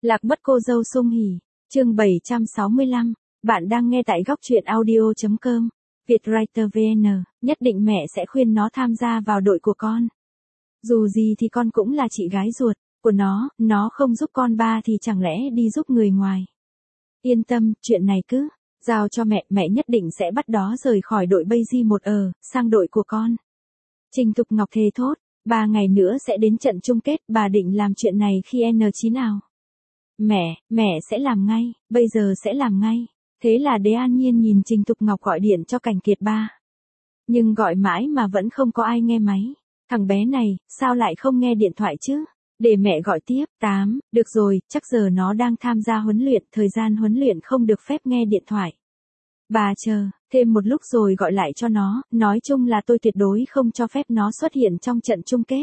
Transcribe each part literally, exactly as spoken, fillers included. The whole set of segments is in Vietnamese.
Lạc mất cô dâu Sung Hỉ, chương bảy trăm sáu mươi lăm, bạn đang nghe tại góc truyện audio chấm com, Vietwriter vê en, nhất định mẹ sẽ khuyên nó tham gia vào đội của con. Dù gì thì con cũng là chị gái ruột của nó, nó không giúp con ba thì chẳng lẽ đi giúp người ngoài. Yên tâm, chuyện này cứ giao cho mẹ, mẹ nhất định sẽ bắt đó rời khỏi đội Beijing một ở, sang đội của con. Trình Thục Ngọc thề thốt, ba ngày nữa sẽ đến trận chung kết, bà định làm chuyện này khi N chín nào? Mẹ, mẹ sẽ làm ngay, bây giờ sẽ làm ngay. Thế là Đế An Nhiên nhìn Trình Thục Ngọc gọi điện cho Cảnh Kiệt ba. Nhưng gọi mãi mà vẫn không có ai nghe máy. Thằng bé này, sao lại không nghe điện thoại chứ? Để mẹ gọi tiếp. Tám, được rồi, chắc giờ nó đang tham gia huấn luyện, thời gian huấn luyện không được phép nghe điện thoại. Bà chờ, thêm một lúc rồi gọi lại cho nó, nói chung là tôi tuyệt đối không cho phép nó xuất hiện trong trận chung kết.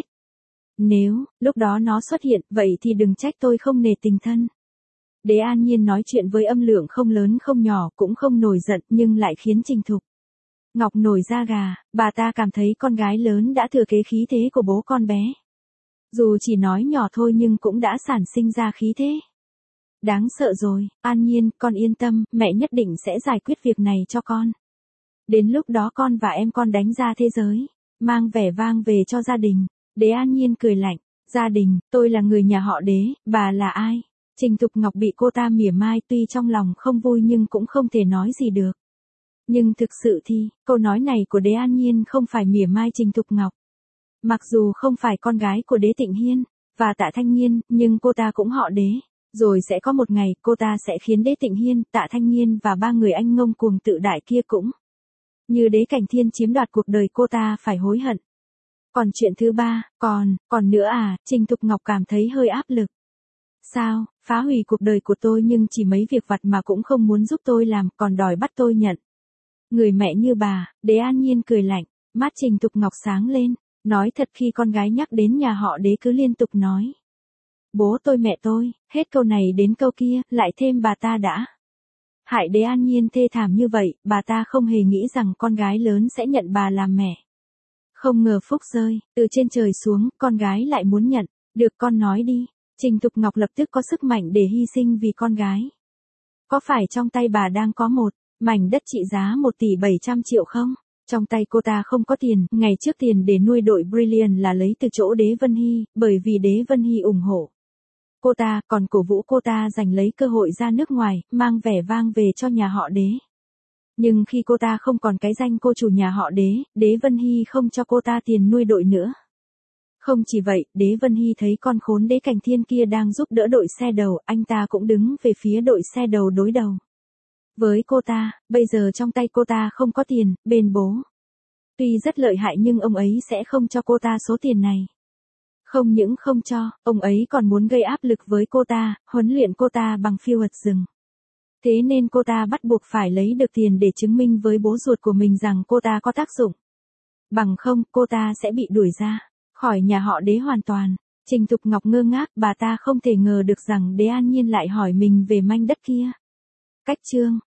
Nếu, lúc đó nó xuất hiện, vậy thì đừng trách tôi không nể tình thân. Đế An Nhiên nói chuyện với âm lượng không lớn không nhỏ, cũng không nổi giận, nhưng lại khiến Trình Thục Ngọc nổi da gà, bà ta cảm thấy con gái lớn đã thừa kế khí thế của bố con bé. Dù chỉ nói nhỏ thôi nhưng cũng đã sản sinh ra khí thế. Đáng sợ rồi, An Nhiên, con yên tâm, mẹ nhất định sẽ giải quyết việc này cho con. Đến lúc đó con và em con đánh ra thế giới, mang vẻ vang về cho gia đình. Đế An Nhiên cười lạnh, gia đình, tôi là người nhà họ Đế, bà là ai? Trình Thục Ngọc bị cô ta mỉa mai, tuy trong lòng không vui nhưng cũng không thể nói gì được. Nhưng thực sự thì, câu nói này của Đế An Nhiên không phải mỉa mai Trình Thục Ngọc. Mặc dù không phải con gái của Đế Tịnh Hiên và Tạ Thanh Nghiên, nhưng cô ta cũng họ Đế. Rồi sẽ có một ngày cô ta sẽ khiến Đế Tịnh Hiên, Tạ Thanh Nghiên và ba người anh ngông cuồng tự đại kia cũng như Đế Cảnh Thiên chiếm đoạt cuộc đời cô ta phải hối hận. Còn chuyện thứ ba, còn, còn nữa à, Trình Thục Ngọc cảm thấy hơi áp lực. Sao, phá hủy cuộc đời của tôi nhưng chỉ mấy việc vặt mà cũng không muốn giúp tôi làm, còn đòi bắt tôi nhận. Người mẹ như bà, Đế An Nhiên cười lạnh, mắt Trình Thục Ngọc sáng lên, nói thật khi con gái nhắc đến nhà họ Đế cứ liên tục nói. Bố tôi mẹ tôi, hết câu này đến câu kia, lại thêm bà ta đã hại Đế An Nhiên thê thảm như vậy, bà ta không hề nghĩ rằng con gái lớn sẽ nhận bà làm mẹ. Không ngờ phúc rơi, từ trên trời xuống, con gái lại muốn nhận, được con nói đi. Trình Thục Ngọc lập tức có sức mạnh để hy sinh vì con gái. Có phải trong tay bà đang có một mảnh đất trị giá một tỷ bảy trăm triệu không? Trong tay cô ta không có tiền, ngày trước tiền để nuôi đội Brilliant là lấy từ chỗ Đế Vân Hy, bởi vì Đế Vân Hy ủng hộ cô ta, còn cổ vũ cô ta giành lấy cơ hội ra nước ngoài, mang vẻ vang về cho nhà họ Đế. Nhưng khi cô ta không còn cái danh cô chủ nhà họ Đế, Đế Vân Hy không cho cô ta tiền nuôi đội nữa. Không chỉ vậy, Đế Vân Hy thấy con khốn Đế Cảnh Thiên kia đang giúp đỡ đội xe đầu, anh ta cũng đứng về phía đội xe đầu đối đầu với cô ta, bây giờ trong tay cô ta không có tiền, bên bố tuy rất lợi hại nhưng ông ấy sẽ không cho cô ta số tiền này. Không những không cho, ông ấy còn muốn gây áp lực với cô ta, huấn luyện cô ta bằng phiêu vật rừng. Thế nên cô ta bắt buộc phải lấy được tiền để chứng minh với bố ruột của mình rằng cô ta có tác dụng. Bằng không, cô ta sẽ bị đuổi ra khỏi nhà họ Đế hoàn toàn. Trình Thục Ngọc ngơ ngác, bà ta không thể ngờ được rằng Đế An Nhiên lại hỏi mình về manh đất kia. Cách chương